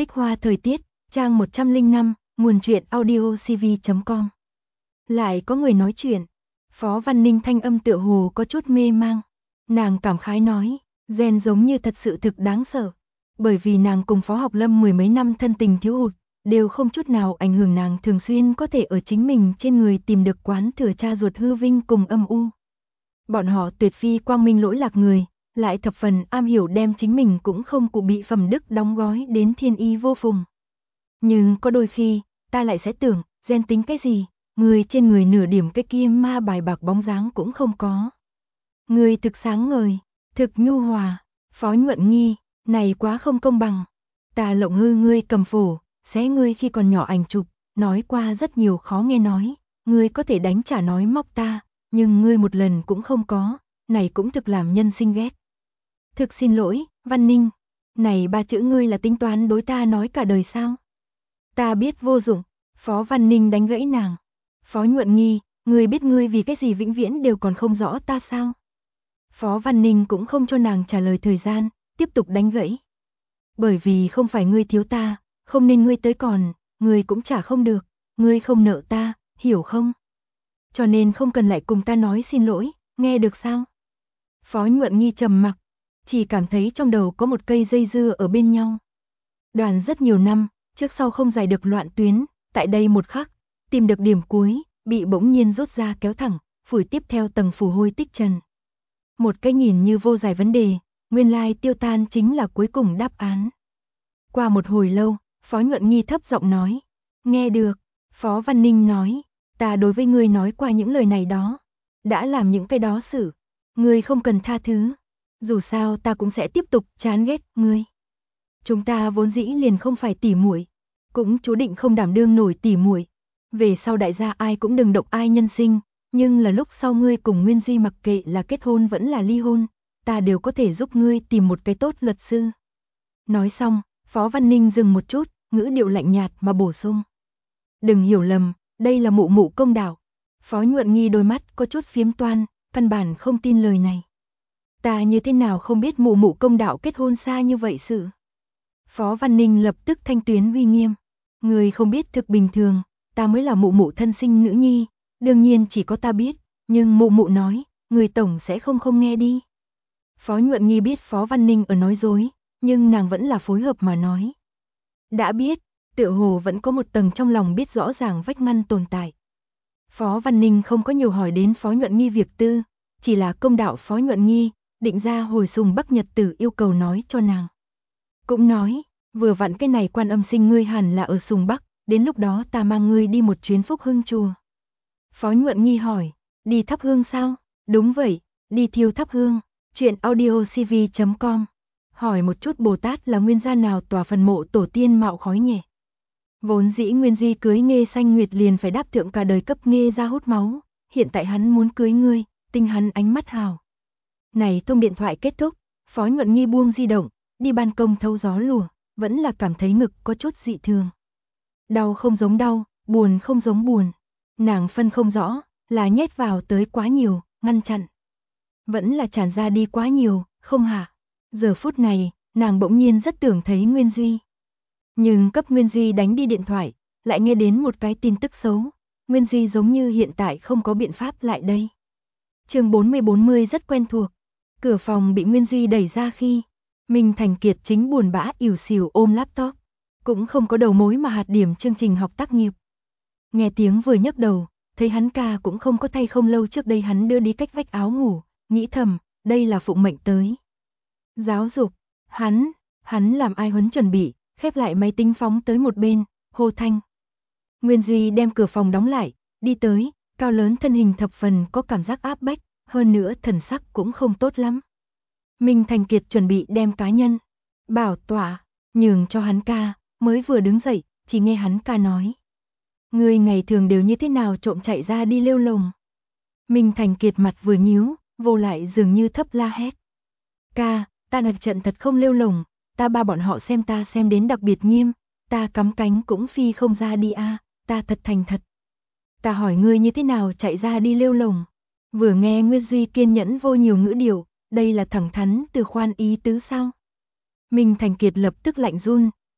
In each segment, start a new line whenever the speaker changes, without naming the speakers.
Tích hoa thời tiết, trang 105, nguồn truyện audio cv.com. Lại có người nói chuyện. Phó Văn Ninh thanh âm tựa hồ có chút mê mang. Nàng cảm khái nói, gen giống như thật sự thực đáng sợ. Bởi vì nàng cùng Phó Học Lâm mười mấy năm thân tình thiếu hụt, đều không chút nào ảnh hưởng nàng thường xuyên có thể ở chính mình trên người tìm được quán thừa cha ruột hư vinh cùng âm u. Bọn họ tuyệt phi quang minh lỗi lạc người, lại thập phần am hiểu đem chính mình cũng không cụ bị phẩm đức đóng gói đến thiên y vô phùng. Nhưng có đôi khi, ta lại sẽ tưởng, gen tính cái gì, người trên người nửa điểm cái kia ma bài bạc bóng dáng cũng không có. Người thực sáng ngời, thực nhu hòa, Phó Nhuận Nghi, này quá không công bằng. Ta lộng hư ngươi cầm phổ, xé ngươi khi còn nhỏ ảnh chụp, nói qua rất nhiều khó nghe nói, ngươi có thể đánh trả nói móc ta, nhưng ngươi một lần cũng không có, này cũng thực làm nhân sinh ghét. Thực xin lỗi, Văn Ninh, này ba chữ ngươi là tính toán đối ta nói cả đời sao? Ta biết vô dụng, Phó Văn Ninh đánh gãy nàng. Phó Nhuận Nghi, ngươi biết ngươi vì cái gì vĩnh viễn đều còn không rõ ta sao? Phó Văn Ninh cũng không cho nàng trả lời thời gian, tiếp tục đánh gãy. Bởi vì không phải ngươi thiếu ta, không nên ngươi tới còn, ngươi cũng trả không được, ngươi không nợ ta, hiểu không? Cho nên không cần lại cùng ta nói xin lỗi, nghe được sao? Phó Nhuận Nghi trầm mặc, chỉ cảm thấy trong đầu có một cây dây dưa ở bên nhau. Đoàn rất nhiều năm, trước sau không giải được loạn tuyến, tại đây một khắc, tìm được điểm cuối, bị bỗng nhiên rút ra kéo thẳng, phủi tiếp theo tầng phù hôi tích trần. Một cái nhìn như vô giải vấn đề, nguyên lai tiêu tan chính là cuối cùng đáp án. Qua một hồi lâu, Phó Nhuận Nghi thấp giọng nói, nghe được, Phó Văn Ninh nói, ta đối với ngươi nói qua những lời này đó, đã làm những cái đó xử, ngươi không cần tha thứ, dù sao ta cũng sẽ tiếp tục chán ghét ngươi. Chúng ta vốn dĩ liền không phải tỉ muội, cũng chú định không đảm đương nổi tỉ muội. Về sau đại gia ai cũng đừng động ai nhân sinh, nhưng là lúc sau ngươi cùng Nguyên Duy mặc kệ là kết hôn vẫn là ly hôn, ta đều có thể giúp ngươi tìm một cái tốt luật sư. Nói xong, Phó Văn Ninh dừng một chút, ngữ điệu lạnh nhạt mà bổ sung. Đừng hiểu lầm, đây là mụ mụ công đạo. Phó Nhuận Nghi đôi mắt có chút phiếm toan, căn bản không tin lời này. Ta như thế nào không biết mụ mụ công đạo kết hôn xa như vậy sự. Phó Văn Ninh lập tức thanh tuyến uy nghiêm. Người không biết thực bình thường, ta mới là mụ mụ thân sinh nữ nhi, đương nhiên chỉ có ta biết, nhưng mụ mụ nói, người tổng sẽ không nghe đi. Phó Nhuận Nghi biết Phó Văn Ninh ở nói dối, nhưng nàng vẫn là phối hợp mà nói. Đã biết, tựa hồ vẫn có một tầng trong lòng biết rõ ràng vách ngăn tồn tại. Phó Văn Ninh không có nhiều hỏi đến Phó Nhuận Nghi việc tư, chỉ là công đạo Phó Nhuận Nghi, định ra hồi Sùng Bắc nhật tử yêu cầu nói cho nàng. Cũng nói, vừa vặn cái này Quan Âm Sinh ngươi hẳn là ở Sùng Bắc, đến lúc đó ta mang ngươi đi một chuyến Phúc Hưng chùa. Phó Nhuận Nghi hỏi, đi thắp hương sao? Đúng vậy, đi thiêu thắp hương. Chuyện audio cv.com. Hỏi một chút Bồ Tát là nguyên gia nào tòa phần mộ tổ tiên mạo khói nhẹ. Vốn dĩ Nguyên Duy cưới Nghê Xanh Nguyệt liền phải đáp thượng cả đời cấp Nghê ra hút máu, hiện tại hắn muốn cưới ngươi, tinh hắn ánh mắt hào. Này thông điện thoại kết thúc, Phó Nhuận Nghi buông di động, đi ban công thâu gió lùa, vẫn là cảm thấy ngực có chút dị thường. Đau không giống đau, buồn không giống buồn. Nàng phân không rõ, là nhét vào tới quá nhiều, ngăn chặn. Vẫn là tràn ra đi quá nhiều, không hả? Giờ phút này, nàng bỗng nhiên rất tưởng thấy Nguyên Duy. Nhưng cấp Nguyên Duy đánh đi điện thoại, lại nghe đến một cái tin tức xấu. Nguyên Duy giống như hiện tại không có biện pháp lại đây. Chương 40 rất quen thuộc. Cửa phòng bị Nguyên Duy đẩy ra khi Minh Thành Kiệt chính buồn bã ỉu xìu ôm laptop, cũng không có đầu mối mà hạt điểm chương trình học tác nghiệp. Nghe tiếng vừa nhấc đầu, thấy hắn ca cũng không có thay không lâu trước đây hắn đưa đi cách vách áo ngủ, nghĩ thầm, đây là phụng mệnh tới. Giáo dục, hắn làm ai huấn chuẩn bị, khép lại máy tính phóng tới một bên, hô thanh. Nguyên Duy đem cửa phòng đóng lại, đi tới, cao lớn thân hình thập phần có cảm giác áp bách, hơn nữa thần sắc cũng không tốt lắm. Minh Thành Kiệt chuẩn bị đem cá nhân bảo tọa nhường cho hắn ca, mới vừa đứng dậy, chỉ nghe hắn ca nói. Người ngày thường đều như thế nào trộm chạy ra đi lêu lồng. Minh Thành Kiệt mặt vừa nhíu, vô lại dường như thấp la hét. Ca, ta nạp trận thật không lêu lồng, ta ba bọn họ xem ta xem đến đặc biệt nghiêm, ta cắm cánh cũng phi không ra đi a, ta thật thành thật. Ta hỏi ngươi như thế nào chạy ra đi lêu lồng. Vừa nghe Nguyên Duy kiên nhẫn vô nhiều ngữ điệu, đây là thẳng thắn từ khoan ý tứ sao. Minh Thành Kiệt lập tức lạnh run,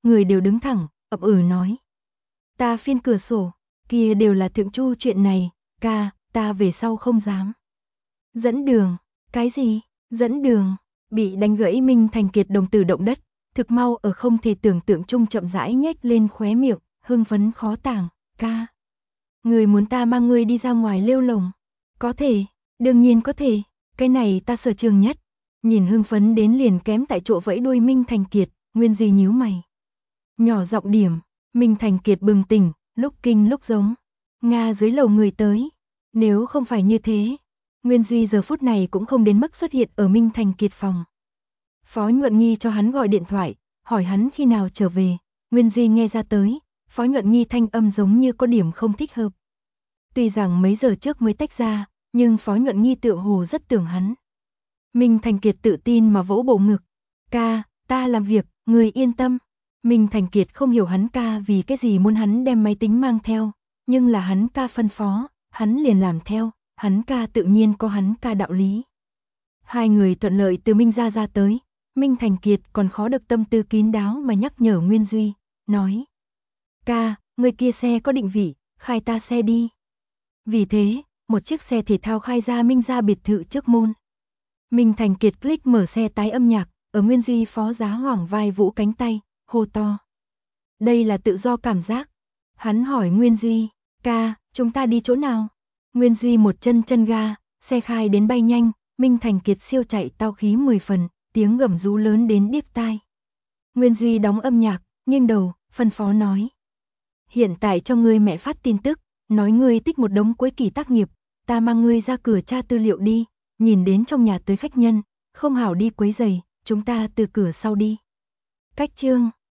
người đều đứng thẳng, ậm nói. Ta phiên cửa sổ, kia đều là thượng chu chuyện này, ca, ta về sau không dám. Dẫn đường, cái gì, dẫn đường, bị đánh gãy Minh Thành Kiệt đồng tử động đất, thực mau ở không thể tưởng tượng chung chậm rãi nhếch lên khóe miệng, hưng phấn khó tàng, ca. Người muốn ta mang ngươi đi ra ngoài lêu lồng, có thể, đương nhiên có thể, cái này ta sở trường nhất. Nhìn hưng phấn đến liền kém tại chỗ vẫy đuôi Minh Thành Kiệt, Nguyên Duy nhíu mày. Nhỏ giọng điểm, Minh Thành Kiệt bừng tỉnh, lúc kinh lúc giống. Nga dưới lầu người tới. Nếu không phải như thế, Nguyên Duy giờ phút này cũng không đến mức xuất hiện ở Minh Thành Kiệt phòng. Phó Nhuận Nghi cho hắn gọi điện thoại, hỏi hắn khi nào trở về. Nguyên Duy nghe ra tới, Phó Nhuận Nghi thanh âm giống như có điểm không thích hợp. Tuy rằng mấy giờ trước mới tách ra, nhưng Phó Nhuận Nghi tựa hồ rất tưởng hắn. Minh Thành Kiệt tự tin mà vỗ bộ ngực. Ca, ta làm việc, người yên tâm. Minh Thành Kiệt không hiểu hắn ca vì cái gì muốn hắn đem máy tính mang theo, nhưng là hắn ca phân phó, hắn liền làm theo, hắn ca tự nhiên có hắn ca đạo lý. Hai người thuận lợi từ Minh ra tới, Minh Thành Kiệt còn khó được tâm tư kín đáo mà nhắc nhở Nguyên Duy, nói. Ca, người kia xe có định vị, khai ta xe đi. Vì thế, một chiếc xe thể thao khai ra Minh ra biệt thự trước môn. Minh Thành Kiệt click mở xe tái âm nhạc, ở Nguyên Duy phó giá hoảng vai vũ cánh tay, hô to. Đây là tự do cảm giác. Hắn hỏi Nguyên Duy, ca, chúng ta đi chỗ nào? Nguyên Duy một chân ga, xe khai đến bay nhanh, Minh Thành Kiệt siêu chạy tao khí 10 phần, tiếng gầm rú lớn đến điếc tai. Nguyên Duy đóng âm nhạc, nghiêng đầu, phân phó nói. Hiện tại cho ngươi mẹ phát tin tức, nói ngươi tích một đống cuối kỳ tác nghiệp, ta mang ngươi ra cửa tra tư liệu đi, nhìn đến trong nhà tới khách nhân, không hảo đi quấy giày, chúng ta từ cửa sau đi. Cách chương